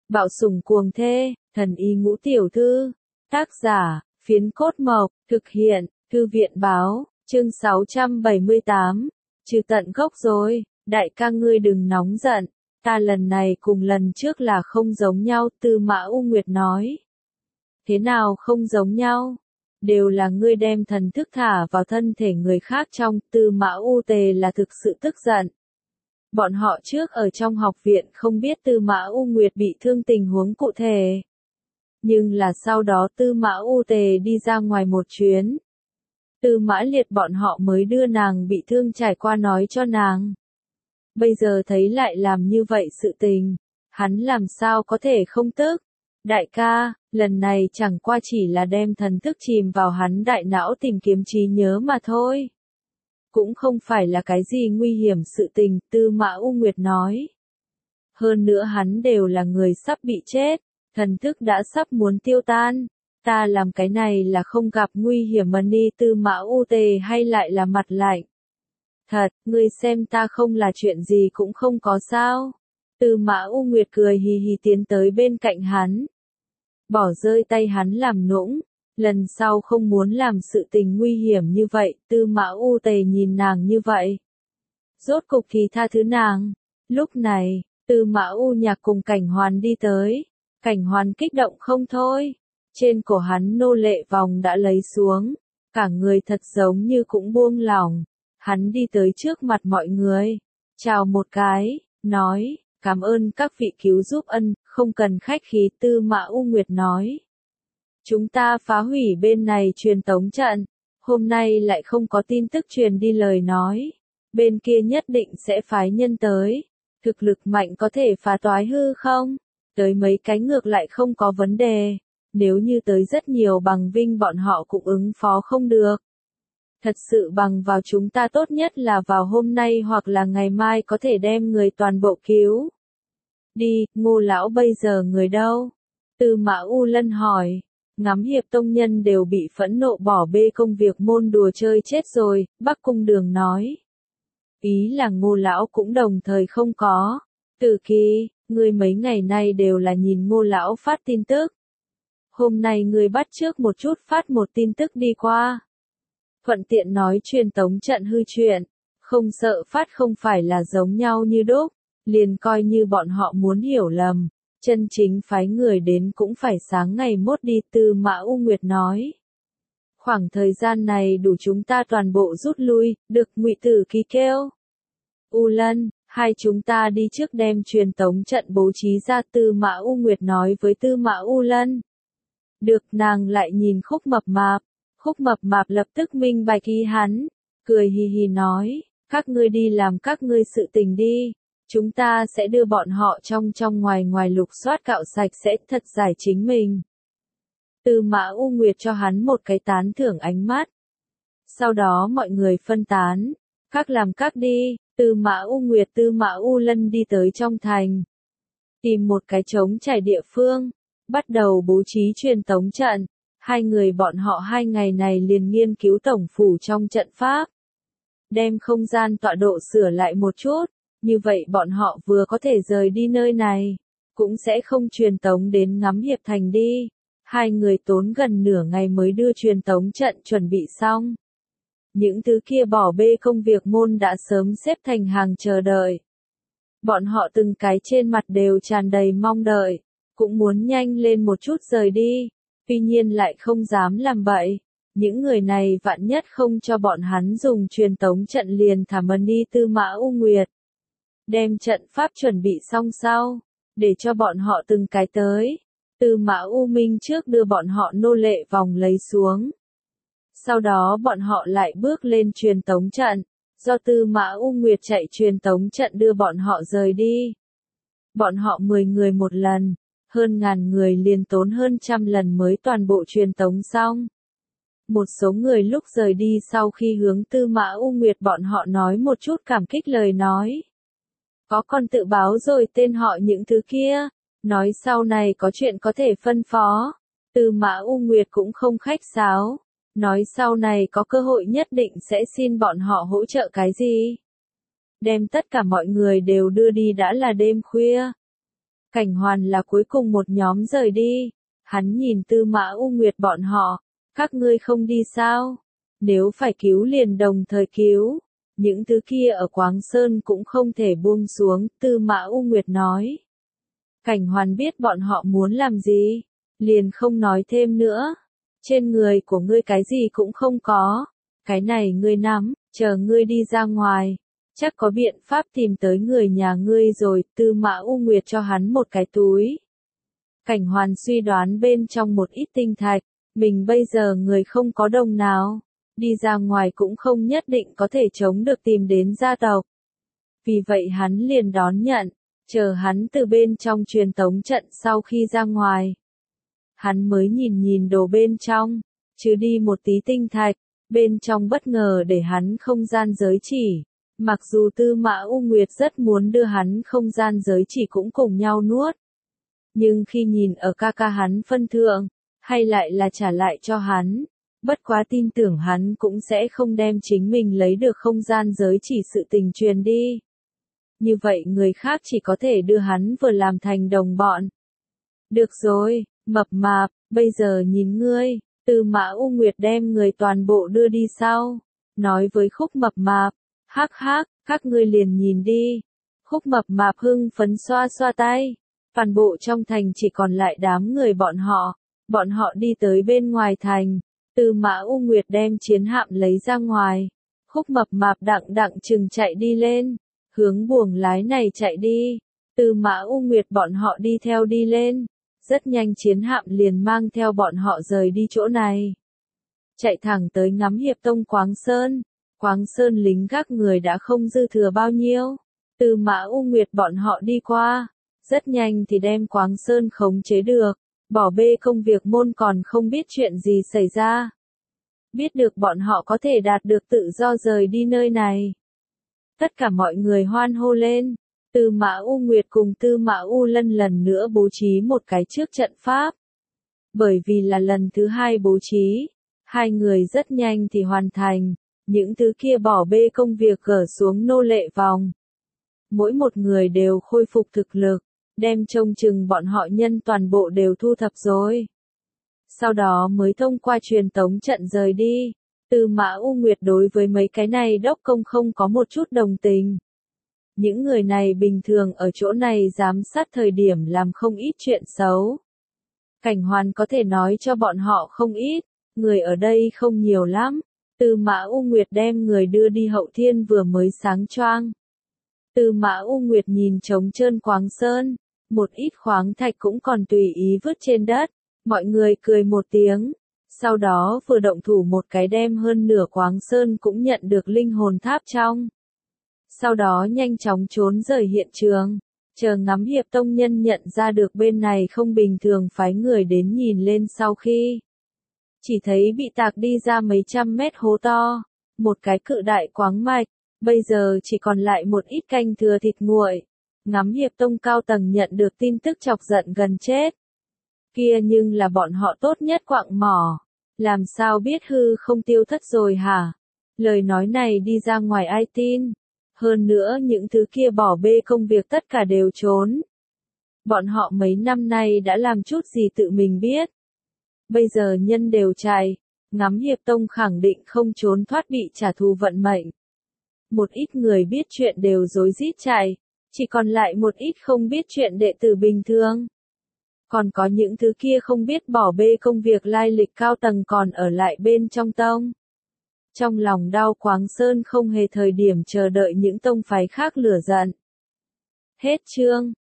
Bạo sủng cuồng thê, thần y ngũ tiểu thư. Tác giả, Phiến Cốt Mộc, thực hiện, Thư viện báo, chương 678. Trừ tận gốc rồi, đại ca ngươi đừng nóng giận, ta lần này cùng lần trước là không giống nhau, Tư Mã U Nguyệt nói. Thế nào không giống nhau? Đều là ngươi đem thần thức thả vào thân thể người khác trong, Tư Mã U Tề là thực sự tức giận. Bọn họ trước ở trong học viện không biết Tư Mã U Nguyệt bị thương tình huống cụ thể. Nhưng là sau đó Tư Mã U Tề đi ra ngoài một chuyến. Tư Mã Liệt bọn họ mới đưa nàng bị thương trải qua nói cho nàng. Bây giờ thấy lại làm như vậy sự tình, hắn làm sao có thể không tức. Đại ca, lần này chẳng qua chỉ là đem thần thức chìm vào hắn đại não tìm kiếm trí nhớ mà thôi. Cũng không phải là cái gì nguy hiểm sự tình, Tư Mã U Nguyệt nói. Hơn nữa hắn đều là người sắp bị chết, thần thức đã sắp muốn tiêu tan. Ta làm cái này là không gặp nguy hiểm mà đi, Tư Mã U Tề hay lại là mặt lạnh. Thật, ngươi xem ta không là chuyện gì cũng không có sao. Tư Mã U Nguyệt cười hì hì tiến tới bên cạnh hắn. Bỏ rơi tay hắn làm nũng. Lần sau không muốn làm sự tình nguy hiểm như vậy, Tư Mã U Tề nhìn nàng như vậy. Rốt cục thì tha thứ nàng. Lúc này, Tư Mã U Nhạc cùng Cảnh Hoàn đi tới. Cảnh Hoàn kích động không thôi. Trên cổ hắn nô lệ vòng đã lấy xuống. Cả người thật giống như cũng buông lỏng. Hắn đi tới trước mặt mọi người. Chào một cái, nói, cảm ơn các vị cứu giúp ân, không cần khách khí, Tư Mã U Nguyệt nói. Chúng ta phá hủy bên này truyền tống trận, hôm nay lại không có tin tức truyền đi lời nói. Bên kia nhất định sẽ phái nhân tới. Thực lực mạnh có thể phá toái hư không? Tới mấy cái ngược lại không có vấn đề. Nếu như tới rất nhiều bằng vinh bọn họ cũng ứng phó không được. Thật sự bằng vào chúng ta tốt nhất là vào hôm nay hoặc là ngày mai có thể đem người toàn bộ cứu. Đi, Ngô lão bây giờ người đâu? Tư Mã U Lân hỏi. Ngắm Hiệp tông nhân đều bị phẫn nộ bỏ bê công việc môn đùa chơi chết rồi, Bắc Cung Đường nói. Ý là Ngô lão cũng đồng thời không có. Từ Kỳ, ngươi mấy ngày nay đều là nhìn Ngô lão phát tin tức. Hôm nay ngươi bắt trước một chút phát một tin tức đi qua. Thuận tiện nói truyền tống trận hư chuyện, không sợ phát không phải là giống nhau như đúc, liền coi như bọn họ muốn hiểu lầm. Chân chính phái người đến cũng phải sáng ngày mốt đi, Tư Mã U Nguyệt nói. Khoảng thời gian này đủ chúng ta toàn bộ rút lui, được Ngụy Tử Kỳ kêu. U Lân, hai chúng ta đi trước đem truyền tống trận bố trí ra, Tư Mã U Nguyệt nói với Tư Mã U Lân. Được, nàng lại nhìn Khúc Mập Mạp. Khúc Mập Mạp lập tức minh bạch ý hắn, cười hì hì nói, các ngươi đi làm các ngươi sự tình đi. Chúng ta sẽ đưa bọn họ trong ngoài lục soát cạo sạch sẽ thật giải chính mình. Tư Mã U Nguyệt cho hắn một cái tán thưởng ánh mắt. Sau đó mọi người phân tán. Các làm các đi, Tư Mã U Nguyệt Tư Mã U Lân đi tới trong thành. Tìm một cái trống trải địa phương. Bắt đầu bố trí truyền tống trận. Hai người bọn họ 2 ngày này liền nghiên cứu tổng phủ trong trận pháp. Đem không gian tọa độ sửa lại một chút. Như vậy bọn họ vừa có thể rời đi nơi này, cũng sẽ không truyền tống đến Ngắm Hiệp thành đi. Hai người tốn gần nửa ngày mới đưa truyền tống trận chuẩn bị xong. Những thứ kia bỏ bê công việc môn đã sớm xếp thành hàng chờ đợi. Bọn họ từng cái trên mặt đều tràn đầy mong đợi, cũng muốn nhanh lên một chút rời đi, tuy nhiên lại không dám làm bậy. Những người này vạn nhất không cho bọn hắn dùng truyền tống trận liền thả mần đi, Tư Mã U Nguyệt. Đem trận pháp chuẩn bị xong sau, để cho bọn họ từng cái tới. Tư Mã U Minh trước đưa bọn họ nô lệ vòng lấy xuống. Sau đó bọn họ lại bước lên truyền tống trận, do Tư Mã U Nguyệt chạy truyền tống trận đưa bọn họ rời đi. Bọn họ 10 người một lần, hơn ngàn người liền tốn hơn 100 lần mới toàn bộ truyền tống xong. Một số người lúc rời đi sau khi hướng Tư Mã U Nguyệt bọn họ nói một chút cảm kích lời nói. Có con tự báo rồi tên họ những thứ kia, nói sau này có chuyện có thể phân phó. Tư Mã U Nguyệt cũng không khách sáo, nói sau này có cơ hội nhất định sẽ xin bọn họ hỗ trợ cái gì. Đem tất cả mọi người đều đưa đi đã là đêm khuya. Cảnh Hoàn là cuối cùng một nhóm rời đi. Hắn nhìn Tư Mã U Nguyệt bọn họ, các ngươi không đi sao? Nếu phải cứu liền đồng thời cứu. Những thứ kia ở Quáng Sơn cũng không thể buông xuống, Tư Mã U Nguyệt nói. Cảnh Hoàn biết bọn họ muốn làm gì, liền không nói thêm nữa. Trên người của ngươi cái gì cũng không có, cái này ngươi nắm, chờ ngươi đi ra ngoài, chắc có biện pháp tìm tới người nhà ngươi rồi. Tư Mã U Nguyệt cho hắn một cái túi. Cảnh Hoàn suy đoán bên trong một ít tinh thạch, mình bây giờ người không có đồng nào, đi ra ngoài cũng không nhất định có thể chống được tìm đến gia tộc. Vì vậy hắn liền đón nhận, chờ hắn từ bên trong truyền tống trận sau khi ra ngoài. Hắn mới nhìn nhìn đồ bên trong, chứ đi một tí tinh thạch, bên trong bất ngờ để hắn không gian giới chỉ. Mặc dù Tư Mã U Nguyệt rất muốn đưa hắn không gian giới chỉ cũng cùng nhau nuốt. Nhưng khi nhìn ở ca ca hắn phân thượng, hay lại là trả lại cho hắn. Bất quá tin tưởng hắn cũng sẽ không đem chính mình lấy được không gian giới chỉ sự tình truyền đi. Như vậy người khác chỉ có thể đưa hắn vừa làm thành đồng bọn. Được rồi, mập mạp, bây giờ nhìn ngươi. Tư Mã U Nguyệt đem người toàn bộ đưa đi sau. Nói với Khúc mập mạp, hắc hắc, các ngươi liền nhìn đi. Khúc mập mạp hưng phấn xoa xoa tay. Toàn bộ trong thành chỉ còn lại đám người bọn họ. Bọn họ đi tới bên ngoài thành. Tư Mã U Nguyệt đem chiến hạm lấy ra ngoài. Khúc mập mạp đặng chừng chạy đi lên. Hướng buồng lái này chạy đi. Tư Mã U Nguyệt bọn họ đi theo đi lên. Rất nhanh chiến hạm liền mang theo bọn họ rời đi chỗ này. Chạy thẳng tới ngắm hiệp tông Quáng Sơn. Quáng Sơn lính gác người đã không dư thừa bao nhiêu. Tư Mã U Nguyệt bọn họ đi qua. Rất nhanh thì đem Quáng Sơn khống chế được. Bỏ bê công việc môn còn không biết chuyện gì xảy ra. Biết được bọn họ có thể đạt được tự do rời đi nơi này. Tất cả mọi người hoan hô lên. Tư Mã U Nguyệt cùng Tư Mã U Lân lần nữa bố trí một cái trước trận pháp. Bởi vì là lần thứ hai bố trí, hai người rất nhanh thì hoàn thành. Những thứ kia bỏ bê công việc gỡ xuống nô lệ vòng. Mỗi một người đều khôi phục thực lực, đem trông chừng bọn họ nhân toàn bộ đều thu thập rồi. Sau đó mới thông qua truyền tống trận rời đi. Tư Mã U Nguyệt đối với mấy cái này đốc công không có một chút đồng tình. Những người này bình thường ở chỗ này giám sát thời điểm làm không ít chuyện xấu. Cảnh Hoàn có thể nói cho bọn họ không ít, người ở đây không nhiều lắm. Tư Mã U Nguyệt đem người đưa đi Hậu Thiên vừa mới sáng choang. Tư Mã U Nguyệt nhìn trống trơn Quáng Sơn, một ít khoáng thạch cũng còn tùy ý vứt trên đất. Mọi người cười một tiếng, sau đó vừa động thủ một cái đem hơn nửa Quáng Sơn cũng nhận được linh hồn tháp trong. Sau đó nhanh chóng trốn rời hiện trường, chờ ngắm hiệp tông nhân nhận ra được bên này không bình thường phái người đến nhìn lên sau khi. Chỉ thấy bị tạc đi ra mấy trăm mét hố to, một cái cự đại quáng mạch, bây giờ chỉ còn lại một ít canh thừa thịt nguội. Ngắm hiệp tông cao tầng nhận được tin tức chọc giận gần chết. Kia nhưng là bọn họ tốt nhất quạng mỏ. Làm sao biết hư không tiêu thất rồi hả? Lời nói này đi ra ngoài ai tin? Hơn nữa những thứ kia bỏ bê công việc tất cả đều trốn. Bọn họ mấy năm nay đã làm chút gì tự mình biết. Bây giờ nhân đều chạy, ngắm hiệp tông khẳng định không trốn thoát bị trả thù vận mệnh. Một ít người biết chuyện đều rối rít chạy, chỉ còn lại một ít không biết chuyện đệ tử bình thường. Còn có những thứ kia không biết bỏ bê công việc lai lịch cao tầng còn ở lại bên trong tông. Trong lòng đau Quáng Sơn không hề thời điểm chờ đợi những tông phái khác lửa giận. Hết chương.